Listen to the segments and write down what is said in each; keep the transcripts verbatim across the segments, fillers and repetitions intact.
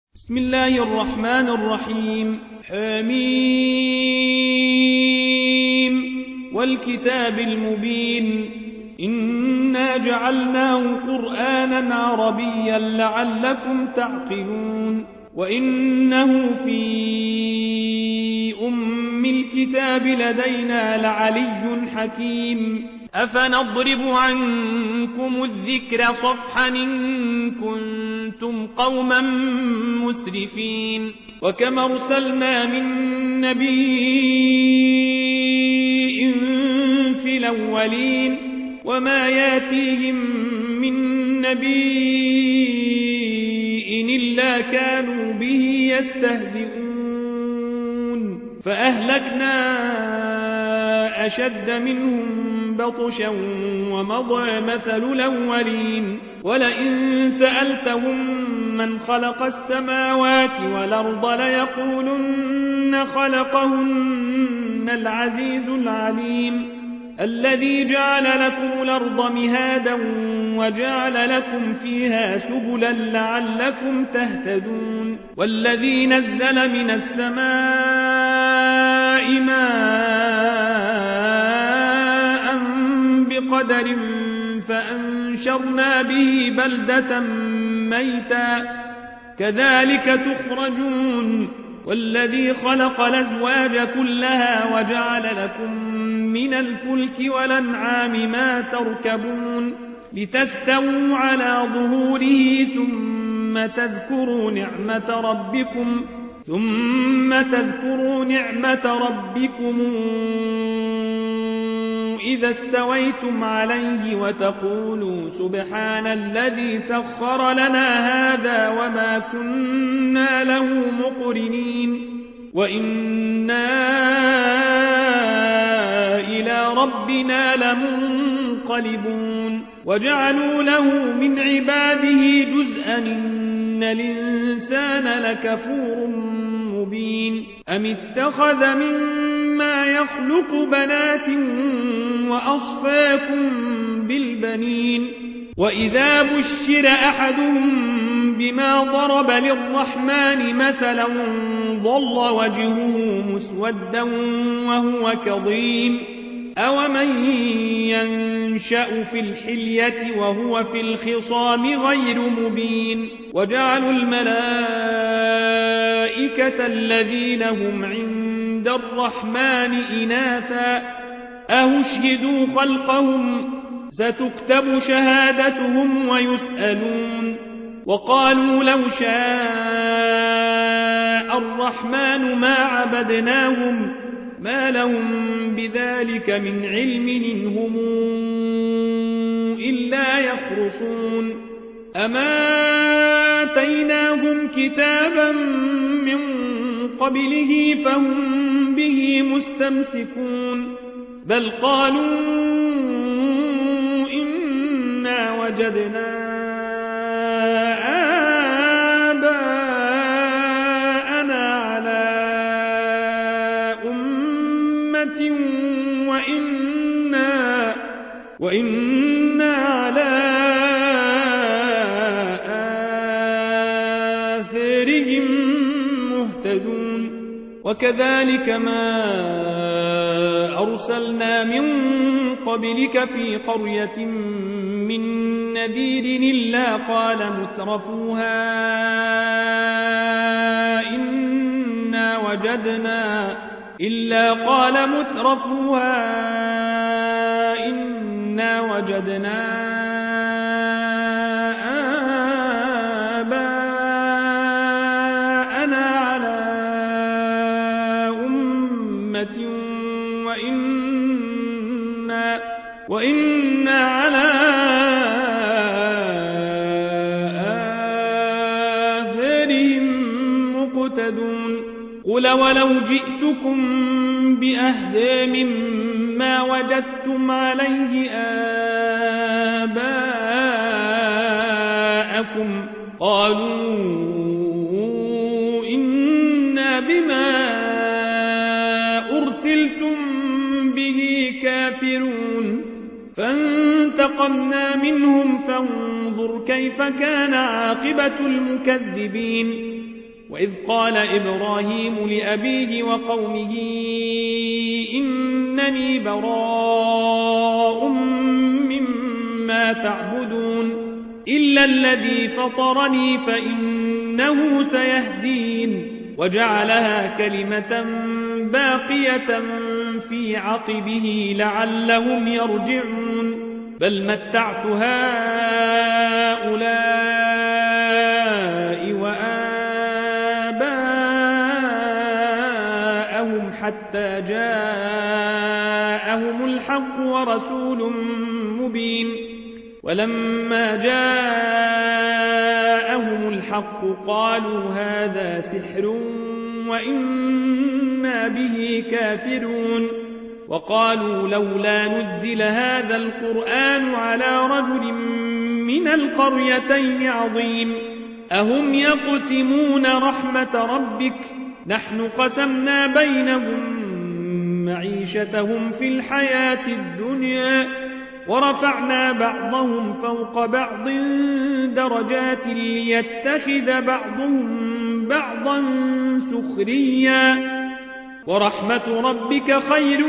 بسم الله الرحمن الرحيم. حميم والكتاب المبين إنا جعلناه قرآنا عربيا لعلكم تعقلون وإنه في أم الكتاب لدينا لعلي حكيم. أفنضرب عنكم الذكر صفحا إن كنتم قوما مسرفين. وكم أرسلنا من نبي في الأولين وما ياتيهم من نبي إلا كانوا به يستهزئون فأهلكنا أشد منهم بطشا ومضى مثل الأولين. ولئن سألتهم من خلق السماوات والأرض ليقولن خلقهن العزيز العليم الذي جعل لكم الأرض مهادا وجعل لكم فيها سبلا لعلكم تهتدون. والذي نزل من السماء ماء بقدر فأنشرنا به بلدة ميتا كذلك تخرجون. والذي خلق الأزواج كلها وجعل لكم من الفلك والأنعام ما تركبون لتستووا على ظهوره ثم تذكروا نعمة ربكم ثم تذكروا نعمة ربكم إذا استويتم عليه وتقولوا سبحان الذي سخر لنا هذا وما كنا له مقرنين وإنا إلى ربنا لمنقلبون. وجعلوا له من عباده جزءا إن الإنسان لكفور مبين. أم اتخذ مما يخلق بنات وأصفاكم بالبنين وإذا بشر أحدهم بما ضرب للرحمن مثلا ظل وجهه مسودا وهو كظيم. أومن ينشأ في الحلية وهو في الخصام غير مبين. وجعلوا الملائكة الذين هم عند الرحمن إناثا أهشهدوا خلقهم ستكتب شهادتهم ويسألون. وقالوا لو شاء الرحمن ما عبدناهم ما لهم بذلك من علم إن هم إلا يخرصون. أما آتيناهم كتابا من قبله فهم به مستمسكون بل قالوا إنا وجدنا آباءنا على أمة وإنا, وإنا على آثارهم مهتدون. وكذلك ما أرسلنا من قبلك في قرية من نذير إلا قال مترفوها إنا وجدنا إلا قال مترفوها إنا وجدنا آباءنا على أمة وإنا, وإنا على آثارهم مقتدون. قل ولو جئتكم بأهدى مما وجدتم عليه آباءكم قالوا إنا بما أرسلتم به كافرون. فانتقمنا منهم فانظر كيف كان عاقبة المكذبين. وإذ قال إبراهيم لأبيه وقومه إنني براء مما تعبدون إلا الذي فطرني فإنه سيهدين وجعلها كلمة باقية في عقبه لعلهم يرجعون بل متعت هؤلاء وآباءهم حتى جاءهم الحق ورسول مبين ولما جاءهم الحق قالوا هذا سحر وإنا به كافرون وقالوا لولا نزل هذا القرآن على رجل من القريتين عظيم أهم يقسمون رحمة ربك نحن قسمنا بينهم معيشتهم في الحياة الدنيا ورفعنا بعضهم فوق بعض درجات ليتخذ بعضهم بعضا سخريا ورحمة ربك خير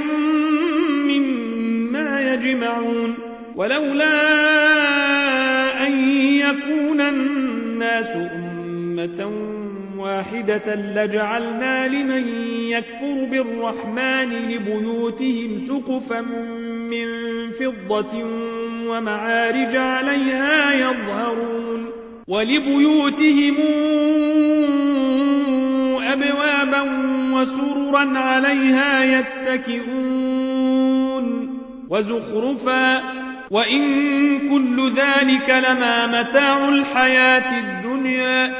مما يجمعون ولولا أن يكون الناس أمة واحدة لجعلنا لمن يكفر بالرحمن لبيوتهم سقفا من فضة ومعارج عليها يظهرون ولبيوتهم أبوابا وسررا عليها يتكئون وزخرفا وإن كل ذلك لما متاع الحياة الدنيا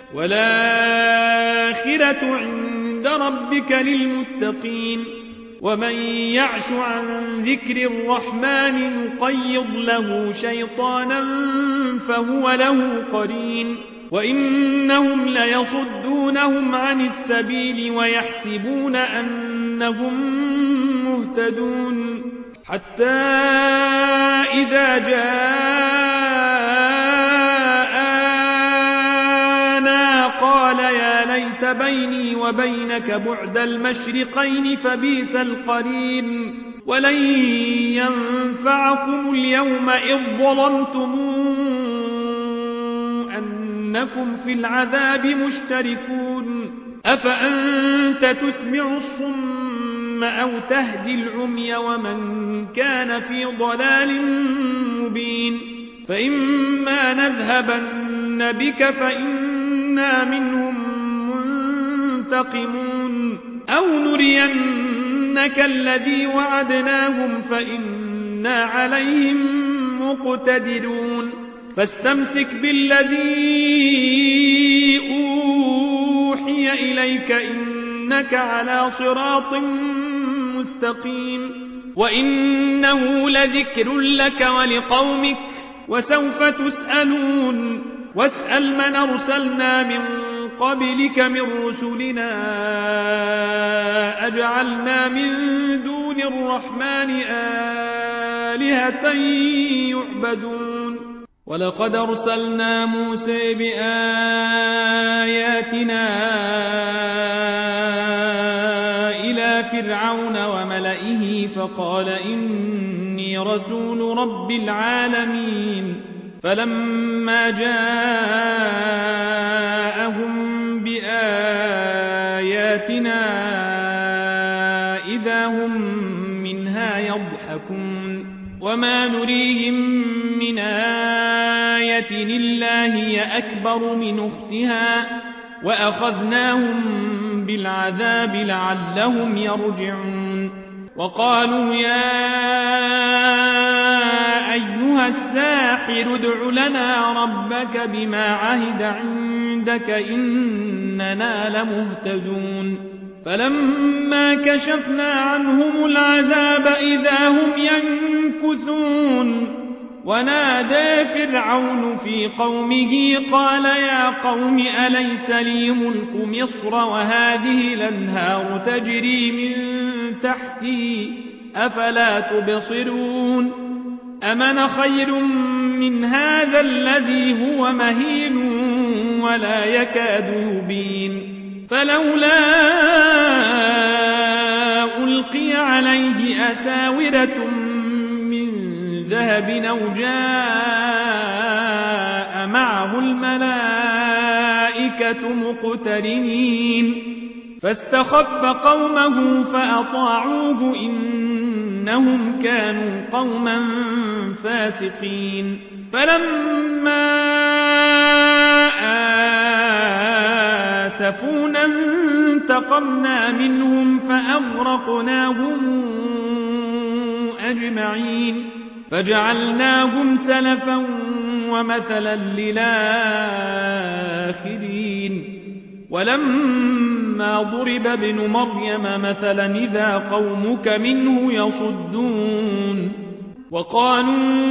والآخرة عند ربك للمتقين ومن يعش عن ذكر الرحمن نقيض له شيطانا فهو له قرين وإنهم ليصدونهم عن السبيل ويحسبون أنهم مهتدون حتى إذا جاءنا قال يا ليت بيني وبينك بعد المشرقين فبئس القرين ولن ينفعكم اليوم إذ ظلمتم أنكم في العذاب مشتركون أفأنت تسمع الصم أو تهدي العمي ومن كان في ضلال مبين فإما نذهبن بك فإنا منهم منتقمون أو نرينك الذي وعدناهم فإنا عليهم مقتدرون فاستمسك بالذي أوحي إليك إنك على صراط مستقيم وإنه لذكر لك ولقومك وسوف تسألون واسأل من أرسلنا من قبلك من رسلنا أجعلنا من دون الرحمن آلهة يعبدون ولقد أرسلنا موسى بآياتنا إلى فرعون وملئه فقال إني رسول رب العالمين فلما جاءهم بآياتنا إذا هم منها يضحكون وما نريهم من آية إلا هي أكبر من أختها وأخذناهم بالعذاب لعلهم يرجعون وقالوا يا أيها الساحر ادع لنا ربك بما عهد عندك إننا لمهتدون فلما كشفنا عنهم العذاب إذا هم ينكثون ونادى فرعون في قومه قال يا قوم أليس لي ملك مصر وهذه الأنهار تجري من تحتي أفلا تبصرون أمن خير من هذا الذي هو مهين ولا يكاد يبين فلولا ألقي عليه أساورة من ذهب أو جاء معه الملائكة مقترنين فاستخف قومه فأطاعوه إنهم كانوا قوما فاسقين فلما آسفونا انتقمنا منهم فأغرقناهم أجمعين فجعلناهم سلفا ومثلا للآخرين ولما ضرب ابن مريم مثلا إذا قومك منه يصدون وقالوا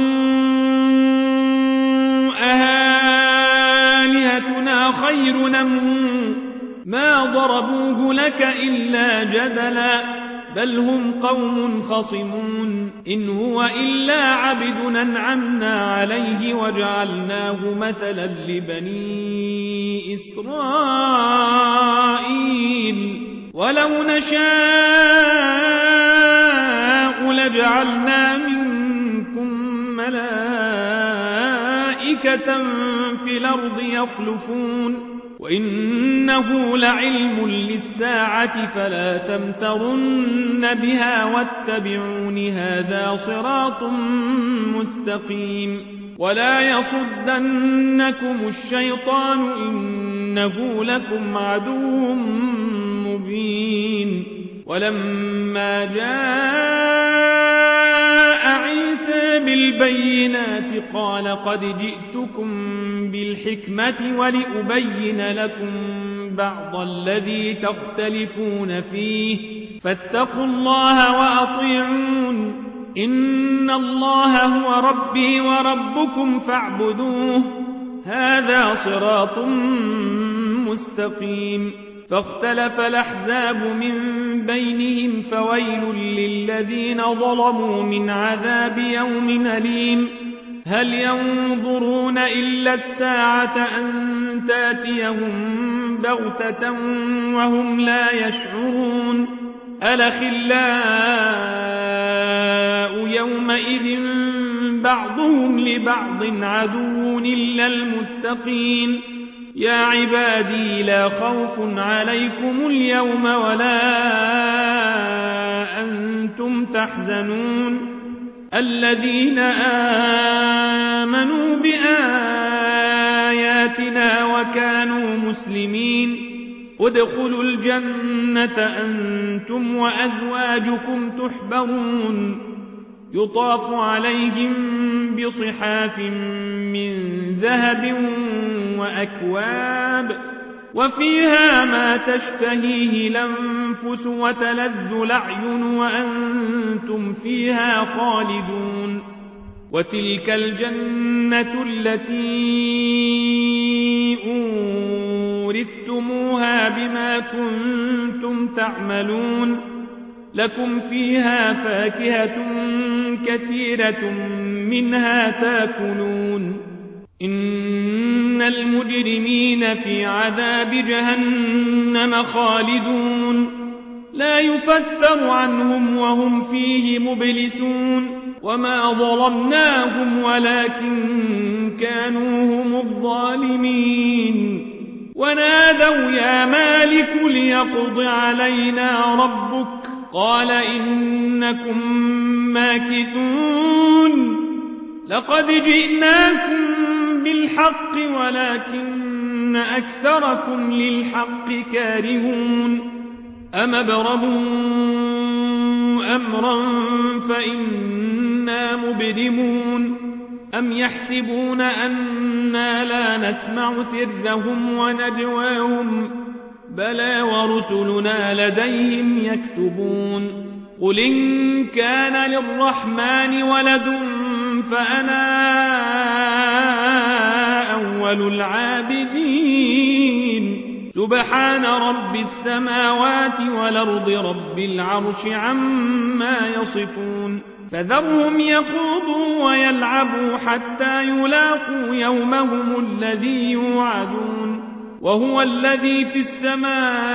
أهالهتنا خير نم ما ضربوه لك إلا جدلا بل هم قوم خصمون إن هو إلا عبد أنعمنا عليه وجعلناه مثلا لبني إسرائيل ولو نشاء لجعلنا منكم ملائكة في الأرض يخلفون وإنه لعلم للساعة فلا تمترن بها واتبعون هذا صراط مستقيم ولا يصدنكم الشيطان إنه لكم عدو مبين ولما جاء عيسى بالبينات قال قد جئتكم بالحكمة ولأبين لكم بعض الذي تختلفون فيه فاتقوا الله وأطيعون إن الله هو ربي وربكم فاعبدوه هذا صراط مستقيم فاختلف الأحزاب من بينهم فويل للذين ظلموا من عذاب يوم أليم هل ينظرون إلا الساعة أن تاتيهم بغتة وهم لا يشعرون الأخلاء يومئذ بعضهم لبعض عدو إلا المتقين يا عبادي لا خوف عليكم اليوم ولا أنتم تحزنون الذين آمنوا بآياتنا وكانوا مسلمين ادخلوا الجنة أنتم وأزواجكم تحبرون يطاف عليهم بصحاف من ذهب وأكواب وفيها ما تشتهيه الأنفس وتلذ الأعين وأنتم فيها خالدون وتلك الجنة التي أورثتموها بما كنتم تعملون لكم فيها فاكهة كثيرة منها تاكلون إن المجرمين في عذاب جهنم خالدون لا يفتر عنهم وهم فيه مبلسون وما ظلمناهم ولكن كانوا هم الظالمين ونادوا يا مالك ليقض علينا ربك قال إنكم ماكثون لقد جئناكم بالحق ولكن أكثركم للحق كارهون أم ابرموا أمرا فإنا مبرمون أم يحسبون أنا لا نسمع سرهم ونجواهم بلى ورسلنا لديهم يكتبون قل إن كان للرحمن ولد فأنا أول العابدين سبحان رب السماوات والأرض رب العرش عما يصفون فذرهم يخوضوا ويلعبوا حتى يلاقوا يومهم الذي يوعدون وهو الذي في السماء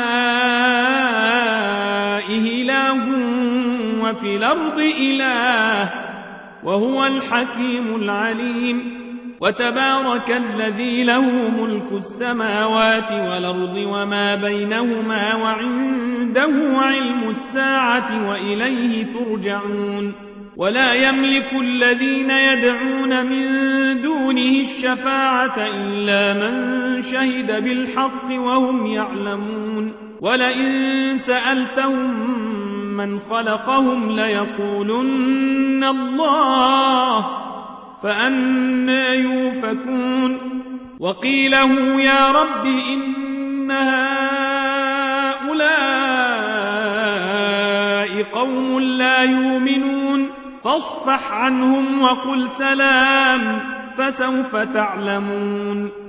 إله وفي الأرض إله وهو الحكيم العليم وتبارك الذي له ملك السماوات والأرض وما بينهما وعنده علم الساعة وإليه ترجعون ولا يملك الذين يدعون من دونه الشفاعة إلا من شهد بالحق وهم يعلمون ولئن سألتهم من خلقهم ليقولن الله فأنى يؤفكون وقيله يا رب إن هؤلاء قوم لا يؤمنون فاصفح عنهم وقل سلام فسوف تعلمون